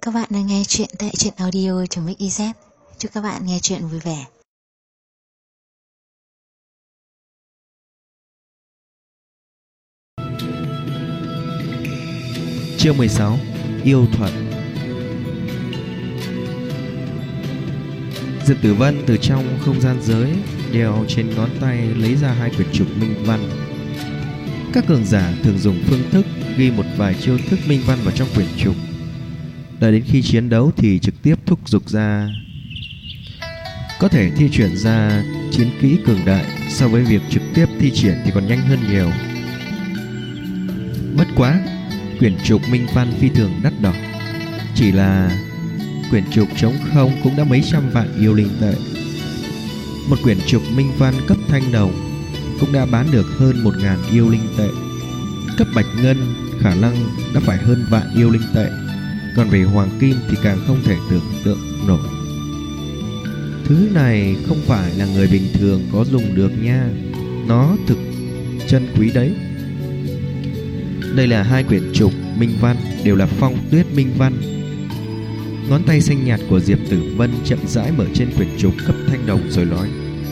các bạn đang nghe chuyện tại truyện audio.mix.iz. Chúc các bạn nghe chuyện vui vẻ. Chương 16. Yêu thuật. Diệp Tử Vân từ trong không gian giới đeo trên ngón tay lấy ra hai quyển trục minh văn. Các cường giả thường dùng phương thức ghi một vài chiêu thức minh văn vào trong quyển trục, đợi đến khi chiến đấu thì trực tiếp thúc giục ra, có thể thi triển ra chiến kỹ cường đại. So với việc trực tiếp thi triển thì còn nhanh hơn nhiều. Bất quá quyển trục minh văn phi thường đắt đỏ, chỉ là quyển trục trống không cũng đã mấy trăm vạn yêu linh tệ. Một quyển trục minh văn cấp thanh đồng cũng đã bán được hơn 1000 yêu linh tệ. Cấp bạch ngân khả năng đã phải hơn vạn yêu linh tệ. Còn về hoàng kim thì càng không thể tưởng tượng nổi. Thứ này không phải là người bình thường có dùng được nha. Nó thực chân quý đấy. Đây là hai quyển trục minh văn, đều là phong tuyết minh văn. Ngón tay xanh nhạt của Diệp Tử Vân chậm rãi mở trên quyển trục cấp thanh đồng rồi nói: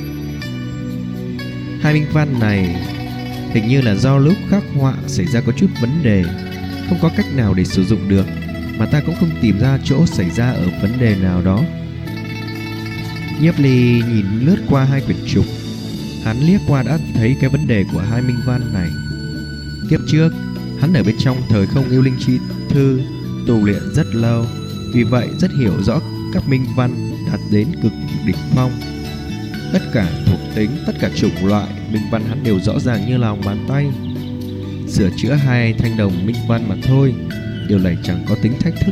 hai minh văn này hình như là do lúc khắc họa xảy ra có chút vấn đề, không có cách nào để sử dụng được, mà ta cũng không tìm ra chỗ xảy ra ở vấn đề nào đó. Nhiếp Ly nhìn lướt qua hai quyển trục, hắn liếc qua đã thấy cái vấn đề của hai minh văn này. Kiếp trước hắn ở bên trong thời không yêu linh chi thư tu luyện rất lâu, vì vậy rất hiểu rõ các minh văn đạt đến cực đỉnh phong. Tất cả thuộc tính, tất cả chủng loại minh văn hắn đều rõ ràng như lòng bàn tay. Sửa chữa hai thanh đồng minh văn mà thôi, điều này chẳng có tính thách thức.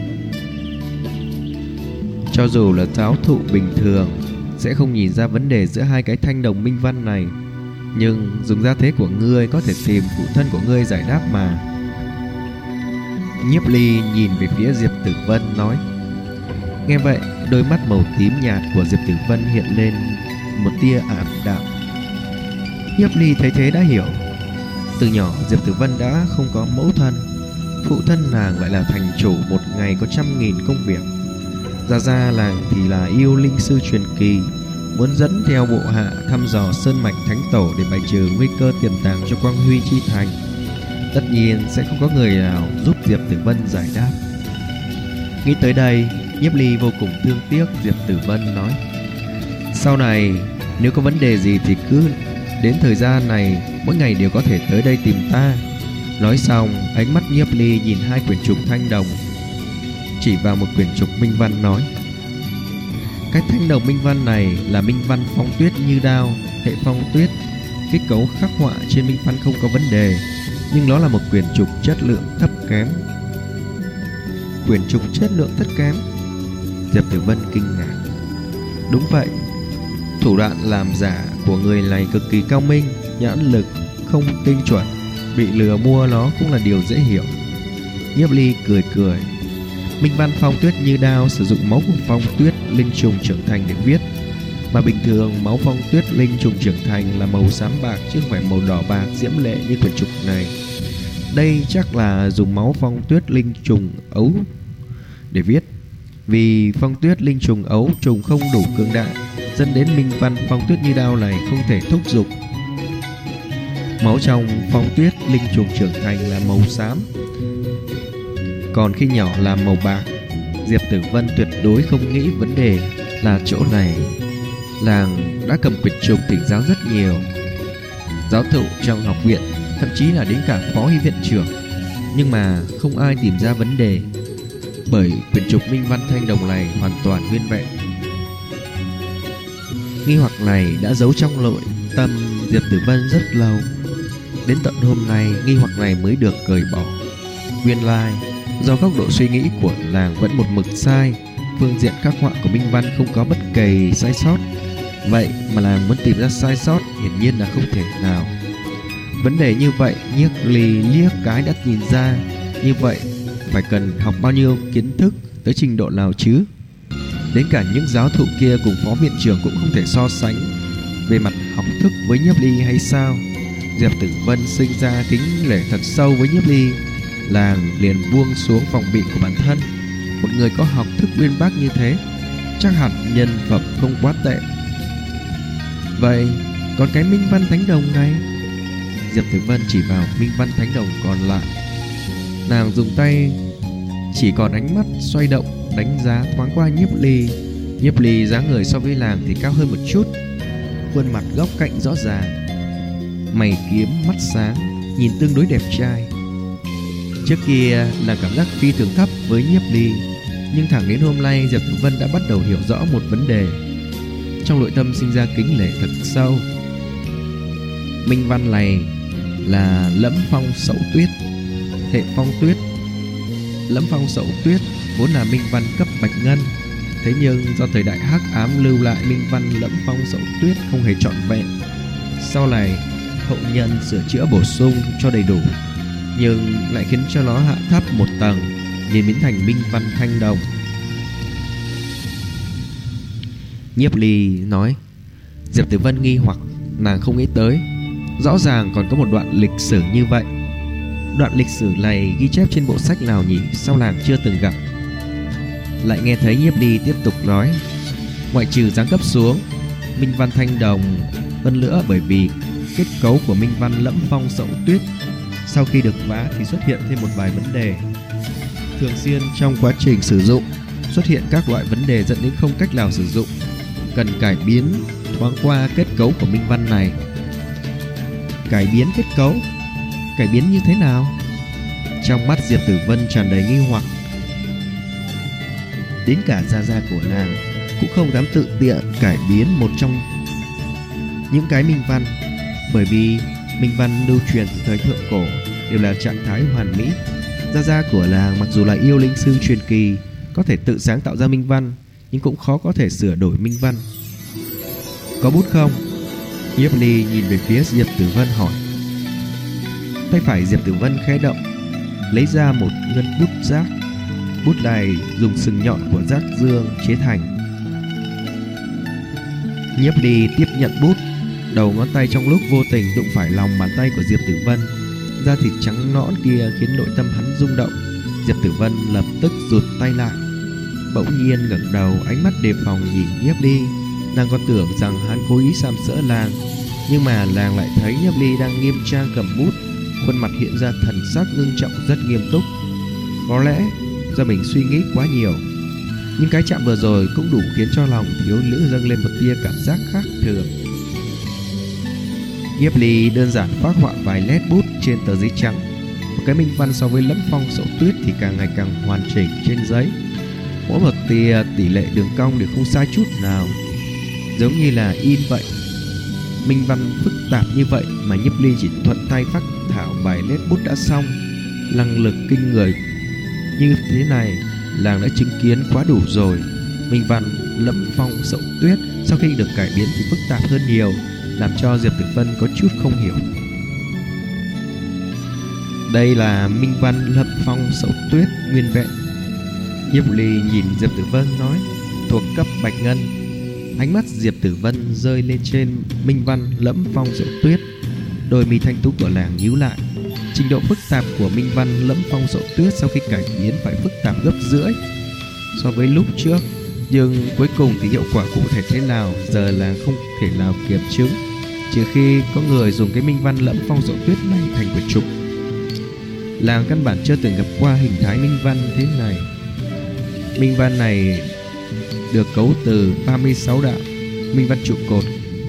Cho dù là giáo thụ bình thường sẽ không nhìn ra vấn đề giữa hai cái thanh đồng minh văn này, nhưng dùng gia thế của ngươi có thể tìm phụ thân của ngươi giải đáp mà. Nhiếp Ly nhìn về phía Diệp Tử Vân nói. Nghe vậy, đôi mắt màu tím nhạt của Diệp Tử Vân hiện lên một tia ảm đạm. Nhiếp Ly thấy thế đã hiểu. Từ nhỏ Diệp Tử Vân đã không có mẫu thân, phụ thân nàng lại là thành chủ một ngày có 100.000 công việc. Gia làng thì là yêu linh sư truyền kỳ, muốn dẫn theo bộ hạ thăm dò sơn mạch thánh tổ để bài trừ nguy cơ tiềm tàng cho Quang Huy chi thành. Tất nhiên sẽ không có người nào giúp Diệp Tử Vân giải đáp. Nghĩ tới đây, Nhiếp Ly vô cùng thương tiếc Diệp Tử Vân nói: sau này nếu có vấn đề gì thì cứ đến thời gian này mỗi ngày đều có thể tới đây tìm ta. Nói xong, ánh mắt Nhiếp Ly nhìn hai quyển trục thanh đồng, chỉ vào một quyển trục minh văn nói: cái thanh đồng minh văn này là minh văn phong tuyết như đao, hệ phong tuyết. Kết cấu khắc họa trên minh văn không có vấn đề, nhưng nó là một quyển trục chất lượng thấp kém. Quyển trục chất lượng thấp kém? Diệp Tử Vân kinh ngạc. Đúng vậy, thủ đoạn làm giả của người này cực kỳ cao minh, nhãn lực không tinh chuẩn, bị lừa mua nó cũng là điều dễ hiểu. Nhiếp Ly cười cười. Minh văn phong tuyết như đao sử dụng máu của phong tuyết linh trùng trưởng thành để viết, mà bình thường máu phong tuyết linh trùng trưởng thành là màu xám bạc chứ không phải màu đỏ bạc diễm lệ như quyển trục này. Đây chắc là dùng máu phong tuyết linh trùng ấu để viết, vì phong tuyết linh trùng ấu trùng không đủ cường đại, dẫn đến minh văn phong tuyết như đao này không thể thúc giục. Máu trong phong tuyết linh trùng trưởng thành là màu xám, còn khi nhỏ là màu bạc. Diệp Tử Vân tuyệt đối không nghĩ vấn đề là chỗ này. Làng đã cầm quyển trục thỉnh giáo rất nhiều giáo thụ trong học viện, thậm chí là đến cả phó y viện trưởng, nhưng mà không ai tìm ra vấn đề, bởi quyển trục minh văn thanh đồng này hoàn toàn nguyên vẹn. Nghi hoặc này đã giấu trong nội tâm Diệp Tử Vân rất lâu, đến tận hôm nay nghi hoặc này mới được cởi bỏ. Nguyên lai do góc độ suy nghĩ của làng vẫn một mực sai, phương diện khắc họa của minh văn không có bất kỳ sai sót. Vậy mà làng muốn tìm ra sai sót hiển nhiên là không thể nào. Vấn đề như vậy Nhiếp Ly liếc cái đã nhìn ra. Như vậy phải cần học bao nhiêu kiến thức, tới trình độ nào chứ? Đến cả những giáo thụ kia cùng phó viện trưởng cũng không thể so sánh về mặt học thức với Nhiếp Ly hay sao? Diệp Tử Vân sinh ra kính nể thật sâu với Nhiếp Ly, làng liền buông xuống phòng bị của bản thân, Một người có học thức uyên bác như thế, chắc hẳn nhân phẩm không quá tệ. Vậy còn cái Minh Văn Thánh Đồng này? Diệp Tử Vân chỉ vào Minh Văn Thánh Đồng còn lại. Nàng dùng tay chỉ còn ánh mắt xoay động đánh giá thoáng qua Nhiếp Ly. Nhiếp Ly dáng người so với nàng thì cao hơn một chút, khuôn mặt góc cạnh rõ ràng, mày kiếm mắt sáng, nhìn tương đối đẹp trai. Trước kia nàng cảm giác phi thường thấp với Nhiếp Ly, nhưng thẳng đến hôm nay Diệp Tử Vân đã bắt đầu hiểu rõ một vấn đề. Trong nội tâm sinh ra kính nể thật sâu. Minh Văn này là Lẫm Phong Sậu Tuyết, hệ phong tuyết. Lẫm Phong Sậu Tuyết vốn là Minh Văn cấp bạch ngân, thế nhưng do thời đại hắc ám lưu lại Minh Văn Lẫm Phong Sậu Tuyết không hề trọn vẹn. Sau này hậu nhân sửa chữa bổ sung cho đầy đủ, nhưng lại khiến cho nó hạ thấp một tầng, nên biến thành Minh Văn Thanh Đồng. Nhiếp Ly nói. Diệp Tử Vân nghi hoặc, nàng không nghĩ tới rõ ràng còn có một đoạn lịch sử như vậy. Đoạn lịch sử này ghi chép trên bộ sách nào nhỉ? Sao nàng chưa từng gặp? Lại nghe thấy Nhiếp Ly tiếp tục nói, ngoại trừ giáng cấp xuống Minh Văn Thanh Đồng, hơn nữa bởi vì kết cấu của Minh Văn Lẫm Phong Sậu Tuyết sau khi được vá thì xuất hiện thêm một vài vấn đề. Thường xuyên trong quá trình sử dụng xuất hiện các loại vấn đề dẫn đến không cách nào sử dụng, cần cải biến thoáng qua kết cấu của Minh Văn này. Cải biến kết cấu? Cải biến như thế nào? Trong mắt Diệp Tử Vân tràn đầy nghi hoặc. Đến cả gia gia của nàng cũng không dám tự tiện cải biến một trong những cái Minh Văn, bởi vì Minh Văn lưu truyền từ thời thượng cổ đều là trạng thái hoàn mỹ. Gia gia của nàng mặc dù là yêu linh sư truyền kỳ, có thể tự sáng tạo ra Minh Văn, nhưng cũng khó có thể sửa đổi Minh Văn. Có bút không? Nhiếp Ly nhìn về phía Diệp Tử Vân hỏi. Tay phải Diệp Tử Vân khẽ động, lấy ra một ngân bút giác. Bút này dùng sừng nhọn của giác dương chế thành. Nhiếp Ly tiếp nhận bút, đầu ngón tay trong lúc vô tình đụng phải lòng bàn tay của Diệp Tử Vân. Da thịt trắng nõn kia khiến nội tâm hắn rung động. Diệp Tử Vân lập tức rụt tay lại, bỗng nhiên ngẩng đầu, ánh mắt đề phòng nhìn Nhiếp Ly. Nàng còn tưởng rằng hắn cố ý sàm sỡ nàng, nhưng mà nàng lại thấy Nhiếp Ly đang nghiêm trang cầm bút, khuôn mặt hiện ra thần sắc ngưng trọng rất nghiêm túc. Có lẽ do mình suy nghĩ quá nhiều, nhưng cái chạm vừa rồi cũng đủ khiến cho lòng thiếu nữ dâng lên một tia cảm giác khác thường. Nhiếp Ly đơn giản phác họa vài nét bút trên tờ giấy trắng. Một cái Minh Văn so với Lẫm Phong Sậu Tuyết thì càng ngày càng hoàn chỉnh trên giấy. Mỗi một tia tỷ lệ đường cong đều không sai chút nào, giống như là in vậy. Minh Văn phức tạp như vậy mà Nhiếp Ly chỉ thuận tay phác thảo vài nét bút đã xong. Năng lực kinh người như thế này nàng đã chứng kiến quá đủ rồi. Minh Văn Lẫm Phong Sậu Tuyết sau khi được cải biến thì phức tạp hơn nhiều, làm cho Diệp Tử Vân có chút không hiểu. Đây là Minh Văn Lẫm Phong Sậu Tuyết nguyên vẹn. Nhiếp Ly nhìn Diệp Tử Vân nói, thuộc cấp bạch ngân. Ánh mắt Diệp Tử Vân rơi lên trên Minh Văn Lẫm Phong Sậu Tuyết, đôi mi thanh tú của nàng nhíu lại. Trình độ phức tạp của Minh Văn Lẫm Phong Sậu Tuyết sau khi cải biến phải phức tạp gấp rưỡi so với lúc trước, nhưng cuối cùng thì hiệu quả cụ thể thế nào giờ là không thể nào kiểm chứng, trừ khi có người dùng cái Minh Văn Lẫm Phong Sậu Tuyết này thành quyển trục. Làng căn bản chưa từng gặp qua hình thái Minh Văn thế này. Minh Văn này được cấu từ 36 đạo Minh Văn trụ cột.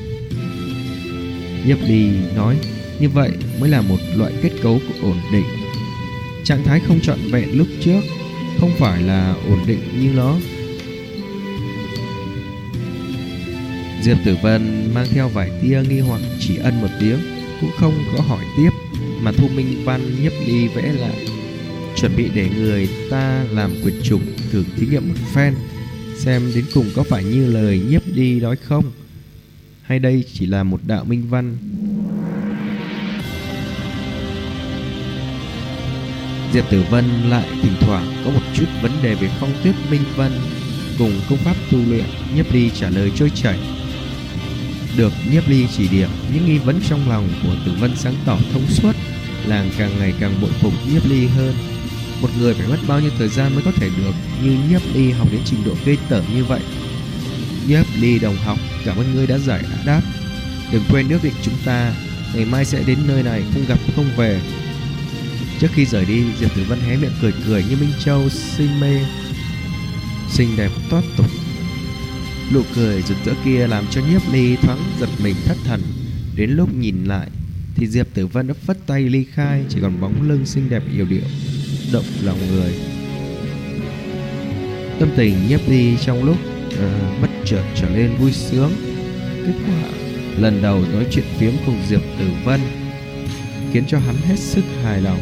Nhiếp Ly nói, như vậy mới là một loại kết cấu ổn định. Trạng thái không trọn vẹn lúc trước không phải là ổn định như nó. Diệp Tử Vân mang theo vài tia nghi hoặc, chỉ ân một tiếng, cũng không có hỏi tiếp, mà thu Minh Văn Nhiếp Ly vẽ lại, chuẩn bị để người ta làm quyển trục thử thí nghiệm một phen, xem đến cùng có phải như lời Nhiếp Ly nói không, hay đây chỉ là một đạo Minh Văn. Diệp Tử Vân lại thỉnh thoảng có một chút vấn đề về phong tuyết Minh Văn cùng công pháp tu luyện. Nhiếp Ly trả lời trôi chảy. Được Nhiếp Ly chỉ điểm, những nghi vấn trong lòng của Tử Vân sáng tỏ thông suốt, làng càng ngày càng bội phục Nhiếp Ly hơn. Một người phải mất bao nhiêu thời gian mới có thể được như Nhiếp Ly học đến trình độ ghê tởm như vậy. Nhiếp Ly đồng học, cảm ơn ngươi đã giải đáp. Đừng quên ước định chúng ta, ngày mai sẽ đến nơi này, không gặp không về. Trước khi rời đi, Diệp Tử Vân hé miệng cười cười như Minh Châu xinh đẹp toát tục. Nụ cười rực rỡ kia làm cho Nhiếp Ly thoáng giật mình thất thần. Đến lúc nhìn lại thì Diệp Tử Vân đã phất tay ly khai, chỉ còn bóng lưng xinh đẹp yểu điệu động lòng người. Tâm tình Nhiếp Ly trong lúc bất chợt trở nên vui sướng. Kết quả lần đầu nói chuyện phiếm cùng Diệp Tử Vân khiến cho hắn hết sức hài lòng.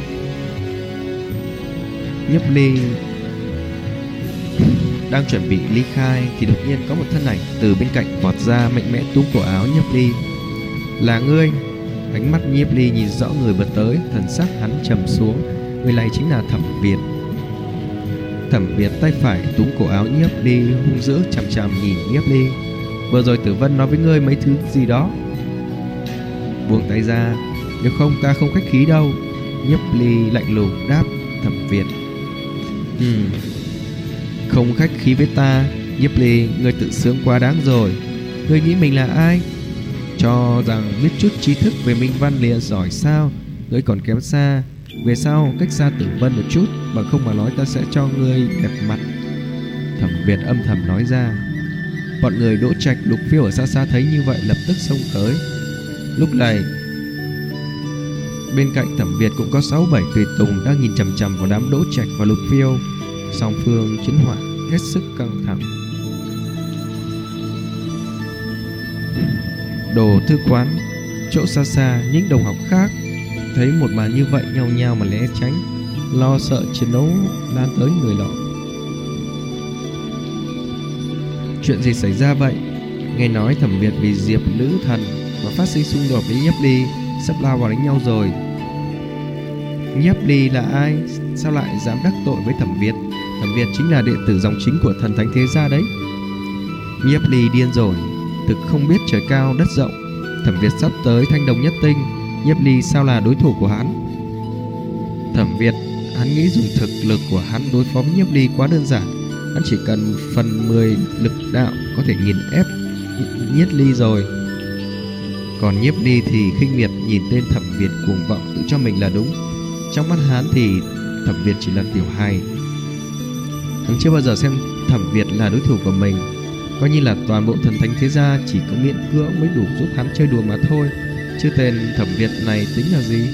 Nhiếp Ly đang chuẩn bị ly khai thì đột nhiên có một thân ảnh từ bên cạnh vọt ra, mạnh mẽ túm cổ áo Nhiếp Ly. Là ngươi? Ánh mắt Nhiếp Ly nhìn rõ người vượt tới, thần sắc hắn trầm xuống. Người này chính là Thẩm Việt. Thẩm Việt tay phải túm cổ áo Nhiếp Ly, hung dữ chằm chằm nhìn Nhiếp Ly. Vừa rồi Tử Vân nói với ngươi mấy thứ gì đó. Buông tay ra, nếu không ta không khách khí đâu. Nhiếp Ly lạnh lùng đáp Thẩm Việt. Không khách khí với ta. Nhiếp Ly, ngươi tự sướng quá đáng rồi. Ngươi nghĩ mình là ai? Cho rằng biết chút trí thức về minh văn liền giỏi sao? Ngươi còn kém xa. Về sau cách xa Tử Vân một chút, bằng không mà nói ta sẽ cho ngươi đẹp mặt. Thẩm Việt âm thầm nói ra. Bọn người Đỗ Trạch, Lục Phiêu ở xa xa thấy như vậy lập tức xông tới. Lúc này bên cạnh Thẩm Việt cũng có 6-7 tùy tùng đang nhìn chằm chằm vào đám Đỗ Trạch và Lục Phiêu. Song phương chiến hỏa hết sức căng thẳng. Đồ thư quán chỗ xa xa, những đồng học khác thấy một màn như vậy nhao nhao mà né tránh, lo sợ chiến đấu lan tới người nọ. Chuyện gì xảy ra vậy? Nghe nói Thẩm Việt vì Diệp Nữ Thần mà phát sinh xung đột với Nhiếp Ly, sắp lao vào đánh nhau rồi. Nhiếp Ly là ai? Sao lại dám đắc tội với Thẩm Việt? Thẩm Việt chính là đệ tử dòng chính của Thần Thánh Thế Gia đấy. Nhiếp Ly điên rồi, thực không biết trời cao đất rộng. Thẩm Việt sắp tới Thanh Đồng Nhất Tinh, Nhiếp Ly sao là đối thủ của hắn? Thẩm Việt, hắn nghĩ dùng thực lực của hắn đối phó với Nhiếp Ly quá đơn giản. Hắn chỉ cần 1/10 lực đạo có thể nghiền ép Nhiếp Ly rồi. Còn Nhiếp Ly thì khinh miệt nhìn tên Thẩm Việt cuồng vọng tự cho mình là đúng. Trong mắt hắn thì Thẩm Việt chỉ là tiểu hài. Hắn chưa bao giờ xem Thẩm Việt là đối thủ của mình, coi như là toàn bộ Thần Thánh Thế Gia chỉ có miễn cưỡng mới đủ giúp hắn chơi đùa mà thôi. Chứ tên Thẩm Việt này tính là gì?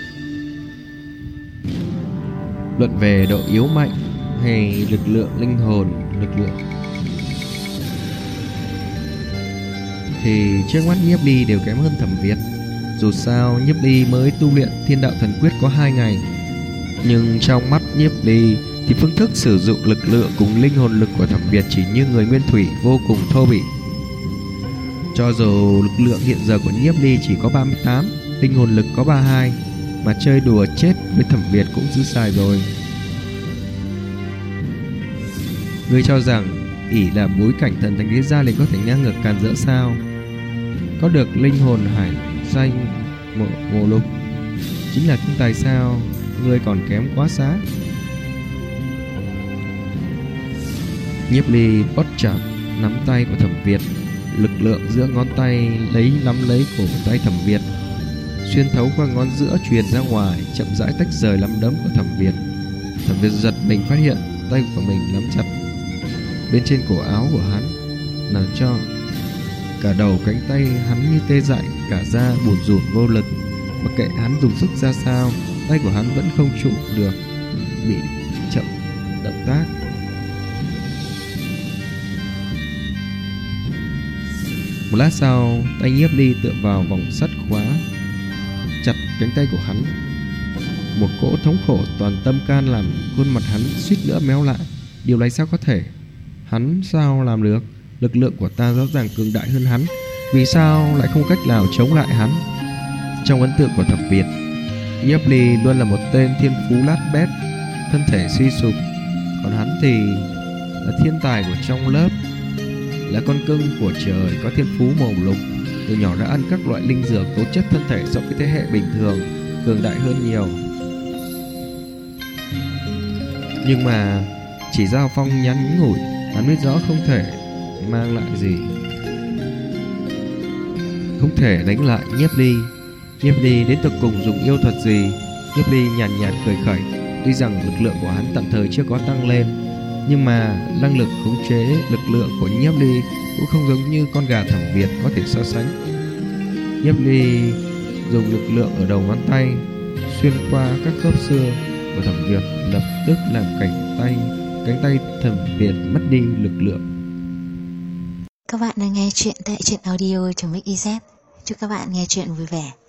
Luận về độ yếu mạnh hay lực lượng linh hồn, lực lượng thì trước mắt Nhiếp Ly đều kém hơn Thẩm Việt. Dù sao Nhiếp Ly mới tu luyện Thiên Đạo Thần Quyết có 2 ngày, nhưng trong mắt Nhiếp Ly thì phương thức sử dụng lực lượng cùng linh hồn lực của Thẩm Việt chỉ như người nguyên thủy, vô cùng thô bỉ. Cho dù lực lượng hiện giờ của Nhiếp Ly chỉ có 38, linh hồn lực có 32, mà chơi đùa chết với Thẩm Việt cũng dư xài rồi. Ngươi cho rằng ỷ là bối cảnh Thần Thánh Thế Gia liền có thể ngang ngược càn rỡ sao? Có được linh hồn hải danh mộ lục chính là thiên tài sao? Ngươi còn kém quá xa. Nhiếp Ly bóp chặt nắm tay của Thẩm Việt, lực lượng giữa ngón tay nắm lấy cổ tay Thẩm Việt, xuyên thấu qua ngón giữa truyền ra ngoài, chậm rãi tách rời nắm đấm của Thẩm Việt. Thẩm Việt giật mình phát hiện tay của mình nắm chặt bên trên cổ áo của hắn, làm cho cả đầu cánh tay hắn như tê dại, cả da bủn rủn vô lực. Mặc kệ hắn dùng sức ra sao, tay của hắn vẫn không trụ được, bị chậm động tác. Một lát sau, tay Nhiếp Ly tựa vào vòng sắt khóa chặt cánh tay của hắn. Một cỗ thống khổ toàn tâm can làm khuôn mặt hắn suýt nữa méo lại. Điều này sao có thể? Hắn sao làm được? Lực lượng của ta rõ ràng cường đại hơn hắn, vì sao lại không cách nào chống lại hắn? Trong ấn tượng của Thẩm Việt, Nhiếp Ly luôn là một tên thiên phú lát bét, thân thể suy sụp. Còn hắn thì là thiên tài của trong lớp, là con cưng của trời, có thiên phú màu lục. Từ nhỏ đã ăn các loại linh dược, tố chất thân thể so với thế hệ bình thường cường đại hơn nhiều. Nhưng mà chỉ giao phong ngắn ngủi, hắn biết rõ không thể mang lại gì, không thể đánh lại Nhiếp Ly. Nhiếp Ly đến tận cùng dùng yêu thuật gì? Nhiếp Ly nhàn nhạt cười khẩy. Tuy rằng lực lượng của hắn tạm thời chưa có tăng lên, nhưng mà năng lực khống chế lực lượng của Nhiếp Ly cũng không giống như con gà thẩm Việt có thể so sánh. Nhiếp Ly dùng lực lượng ở đầu ngón tay xuyên qua các khớp xương của thẩm Việt, lập tức làm cánh tay thẩm Việt mất đi lực lượng. Các bạn đang nghe chuyện tại truyện audio.mix.iz. Chúc các bạn nghe chuyện vui vẻ.